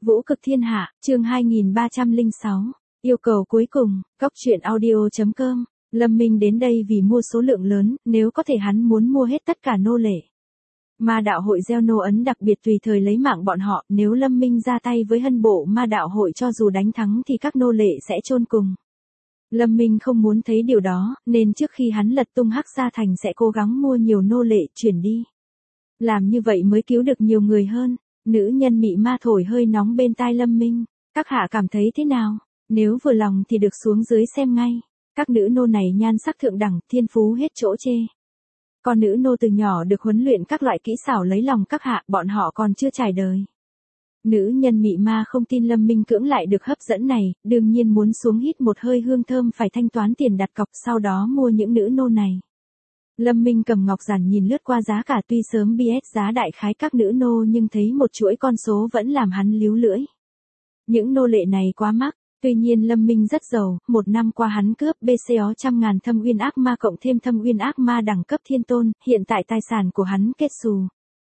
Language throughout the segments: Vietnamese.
Vũ cực thiên hạ, chương 2306. Yêu cầu cuối cùng, Cóc truyện audio.com. Lâm Minh đến đây vì mua số lượng lớn, nếu có thể hắn muốn mua hết tất cả nô lệ. Ma đạo hội gieo nô ấn đặc biệt tùy thời lấy mạng bọn họ, nếu Lâm Minh ra tay với hân bộ ma đạo hội cho dù đánh thắng thì các nô lệ sẽ chôn cùng. Lâm Minh không muốn thấy điều đó, nên trước khi hắn lật tung Hắc Sa Thành sẽ cố gắng mua nhiều nô lệ chuyển đi. Làm như vậy mới cứu được nhiều người hơn. Nữ nhân mị ma thổi hơi nóng bên tai Lâm Minh. Các hạ cảm thấy thế nào? Nếu vừa lòng thì được xuống dưới xem ngay. Các nữ nô này nhan sắc thượng đẳng, thiên phú hết chỗ chê. Con nữ nô từ nhỏ được huấn luyện các loại kỹ xảo lấy lòng các hạ, bọn họ còn chưa trải đời. Nữ nhân mị ma không tin Lâm Minh cưỡng lại được hấp dẫn này, đương nhiên muốn xuống hít một hơi hương thơm phải thanh toán tiền đặt cọc sau đó mua những nữ nô này. Lâm Minh cầm ngọc giản nhìn lướt qua giá cả, tuy sớm biết giá đại khái các nữ nô nhưng thấy một chuỗi con số vẫn làm hắn líu lưỡi. Những nô lệ này quá mắc, tuy nhiên Lâm Minh rất giàu, một năm qua hắn cướp BCO 100.000 thâm uyên ác ma cộng thêm thâm uyên ác ma đẳng cấp thiên tôn, hiện tại tài sản của hắn kết xù.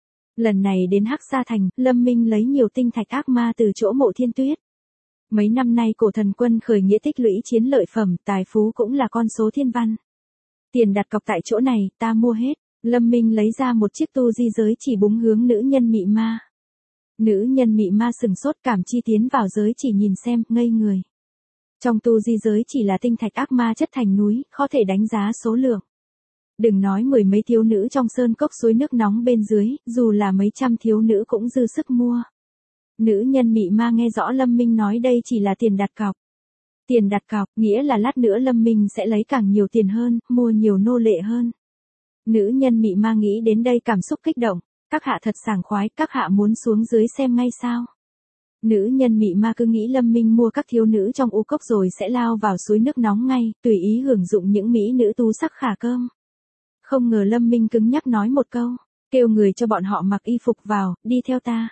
Lần này đến Hắc Sa Thành, Lâm Minh lấy nhiều tinh thạch ác ma từ chỗ Mộ Thiên Tuyết. Mấy năm nay cổ thần quân khởi nghĩa tích lũy chiến lợi phẩm, tài phú cũng là con số thiên văn. Tiền đặt cọc tại chỗ này, ta mua hết. Lâm Minh lấy ra một chiếc tu di giới chỉ búng hướng nữ nhân mị ma. Nữ nhân mị ma sừng sốt, cảm chi tiến vào giới chỉ nhìn xem, ngây người. Trong tu di giới chỉ là tinh thạch ác ma chất thành núi, khó thể đánh giá số lượng. Đừng nói mười mấy thiếu nữ trong sơn cốc suối nước nóng bên dưới, dù là mấy trăm thiếu nữ cũng dư sức mua. Nữ nhân mị ma nghe rõ Lâm Minh nói đây chỉ là tiền đặt cọc. Tiền đặt cọc, nghĩa là lát nữa Lâm Minh sẽ lấy càng nhiều tiền hơn, mua nhiều nô lệ hơn. Nữ nhân mị ma nghĩ đến đây cảm xúc kích động, các hạ thật sảng khoái, các hạ muốn xuống dưới xem ngay sao. Nữ nhân mị ma cứ nghĩ Lâm Minh mua các thiếu nữ trong u cốc rồi sẽ lao vào suối nước nóng ngay, tùy ý hưởng dụng những mỹ nữ tú sắc khả cơm. Không ngờ Lâm Minh cứng nhắc nói một câu, kêu người cho bọn họ mặc y phục vào, đi theo ta.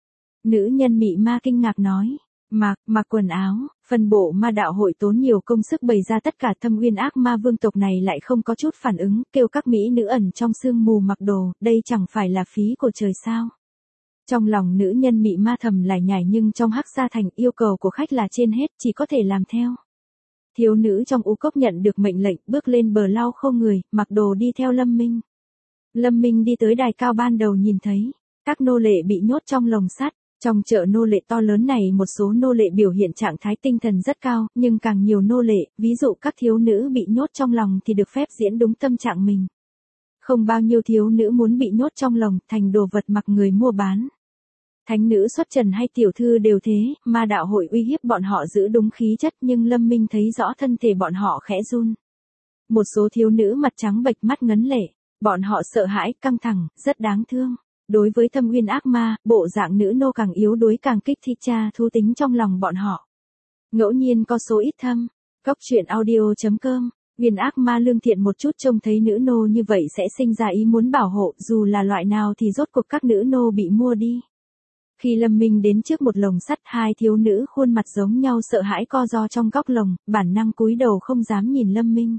Nữ nhân mị ma kinh ngạc nói, mặc quần áo, phân bộ ma đạo hội tốn nhiều công sức bày ra tất cả thâm uyên ác ma vương tộc này lại không có chút phản ứng, kêu các mỹ nữ ẩn trong sương mù mặc đồ, đây chẳng phải là phí của trời sao. Trong lòng nữ nhân mị ma thầm lải nhải nhưng trong Hắc Sa Thành yêu cầu của khách là trên hết, chỉ có thể làm theo. Thiếu nữ trong u cốc nhận được mệnh lệnh bước lên bờ lau khô người, mặc đồ đi theo Lâm Minh. Lâm Minh đi tới đài cao ban đầu nhìn thấy, các nô lệ bị nhốt trong lồng sắt. Trong chợ nô lệ to lớn này một số nô lệ biểu hiện trạng thái tinh thần rất cao, nhưng càng nhiều nô lệ, ví dụ các thiếu nữ bị nhốt trong lòng thì được phép diễn đúng tâm trạng mình. Không bao nhiêu thiếu nữ muốn bị nhốt trong lồng, thành đồ vật mặc người mua bán. Thánh nữ xuất trần hay tiểu thư đều thế, ma đạo hội uy hiếp bọn họ giữ đúng khí chất nhưng Lâm Minh thấy rõ thân thể bọn họ khẽ run. Một số thiếu nữ mặt trắng bệch mắt ngấn lệ, bọn họ sợ hãi, căng thẳng, rất đáng thương. Đối với thâm uyên ác ma, bộ dạng nữ nô càng yếu đuối càng kích thích cha thú tính trong lòng bọn họ. Ngẫu nhiên có số ít thâm. Cóc truyện audio.com. Uyên ác ma lương thiện một chút trông thấy nữ nô như vậy sẽ sinh ra ý muốn bảo hộ, dù là loại nào thì rốt cuộc các nữ nô bị mua đi. Khi Lâm Minh đến trước một lồng sắt, hai thiếu nữ khuôn mặt giống nhau sợ hãi co ro trong góc lồng, bản năng cúi đầu không dám nhìn Lâm Minh.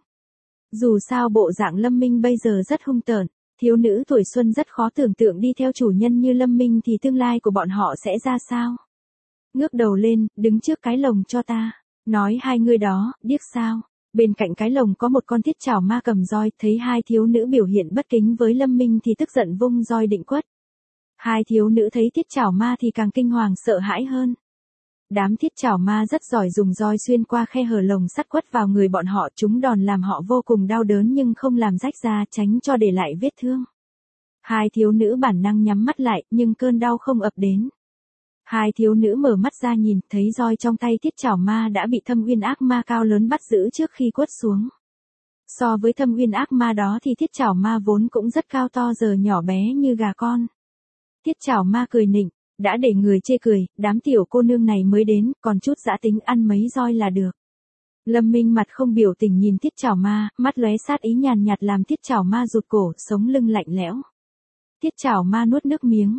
Dù sao bộ dạng Lâm Minh bây giờ rất hung tợn. Thiếu nữ tuổi xuân rất khó tưởng tượng đi theo chủ nhân như Lâm Minh thì tương lai của bọn họ sẽ ra sao. Ngước đầu lên, đứng trước cái lồng cho ta. Nói hai người đó, điếc sao. Bên cạnh cái lồng có một con thiết chảo ma cầm roi, thấy hai thiếu nữ biểu hiện bất kính với Lâm Minh thì tức giận vung roi định quất. Hai thiếu nữ thấy thiết chảo ma thì càng kinh hoàng sợ hãi hơn. Đám thiết chảo ma rất giỏi dùng roi xuyên qua khe hở lồng sắt quất vào người bọn họ, chúng đòn làm họ vô cùng đau đớn nhưng không làm rách da, tránh cho để lại vết thương. Hai thiếu nữ bản năng nhắm mắt lại, nhưng cơn đau không ập đến. Hai thiếu nữ mở mắt ra nhìn, thấy roi trong tay thiết chảo ma đã bị thâm uyên ác ma cao lớn bắt giữ trước khi quất xuống. So với thâm uyên ác ma đó thì thiết chảo ma vốn cũng rất cao to giờ nhỏ bé như gà con. Thiết chảo ma cười nịnh. Đã để người chê cười, đám tiểu cô nương này mới đến, còn chút dã tính ăn mấy roi là được. Lâm Minh mặt không biểu tình nhìn thiết chảo ma, mắt lóe sát ý nhàn nhạt làm thiết chảo ma rụt cổ, sống lưng lạnh lẽo. Thiết chảo ma nuốt nước miếng,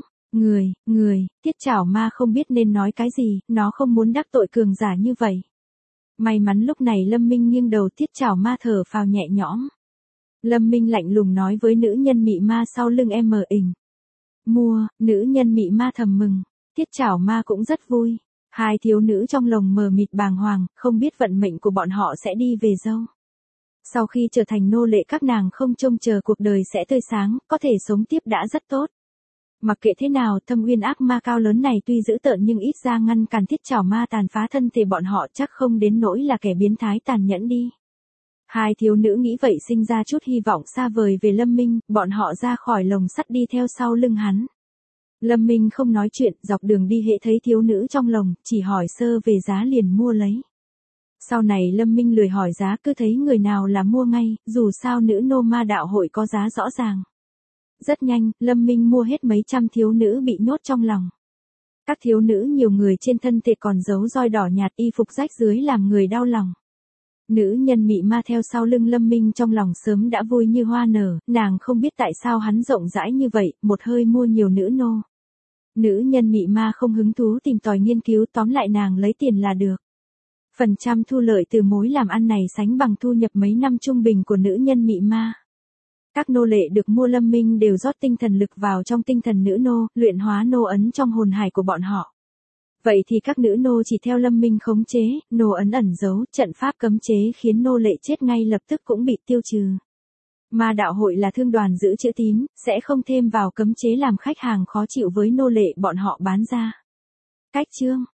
thiết chảo ma không biết nên nói cái gì, nó không muốn đắc tội cường giả như vậy. May mắn lúc này Lâm Minh nghiêng đầu, thiết chảo ma thở phào nhẹ nhõm. Lâm Minh lạnh lùng nói với nữ nhân mị ma sau lưng em. Mua, nữ nhân mị ma thầm mừng. Thiết chảo ma cũng rất vui. Hai thiếu nữ trong lồng mờ mịt bàng hoàng, không biết vận mệnh của bọn họ sẽ đi về đâu. Sau khi trở thành nô lệ các nàng không trông chờ cuộc đời sẽ tươi sáng, có thể sống tiếp đã rất tốt. Mặc kệ thế nào, thâm uyên ác ma cao lớn này tuy dữ tợn nhưng ít ra ngăn cản thiết chảo ma tàn phá thân thể bọn họ chắc không đến nỗi là kẻ biến thái tàn nhẫn đi. Hai thiếu nữ nghĩ vậy sinh ra chút hy vọng xa vời về Lâm Minh, bọn họ ra khỏi lồng sắt đi theo sau lưng hắn. Lâm Minh không nói chuyện, dọc đường đi hệ thấy thiếu nữ trong lồng, chỉ hỏi sơ về giá liền mua lấy. Sau này Lâm Minh lười hỏi giá, cứ thấy người nào là mua ngay, dù sao nữ nô ma đạo hội có giá rõ ràng. Rất nhanh, Lâm Minh mua hết mấy trăm thiếu nữ bị nhốt trong lòng. Các thiếu nữ nhiều người trên thân thể còn giấu roi đỏ nhạt, y phục rách dưới làm người đau lòng. Nữ nhân mị ma theo sau lưng Lâm Minh trong lòng sớm đã vui như hoa nở, nàng không biết tại sao hắn rộng rãi như vậy, một hơi mua nhiều nữ nô. Nữ nhân mị ma không hứng thú tìm tòi nghiên cứu, tóm lại nàng lấy tiền là được. Phần trăm thu lợi từ mối làm ăn này sánh bằng thu nhập mấy năm trung bình của nữ nhân mị ma. Các nô lệ được mua Lâm Minh đều rót tinh thần lực vào trong tinh thần nữ nô, luyện hóa nô ấn trong hồn hải của bọn họ. Vậy thì các nữ nô chỉ theo Lâm Minh khống chế, nô ấn ẩn giấu, trận pháp cấm chế khiến nô lệ chết ngay lập tức cũng bị tiêu trừ. Ma đạo hội là thương đoàn giữ chữ tín, sẽ không thêm vào cấm chế làm khách hàng khó chịu với nô lệ bọn họ bán ra. Cách chương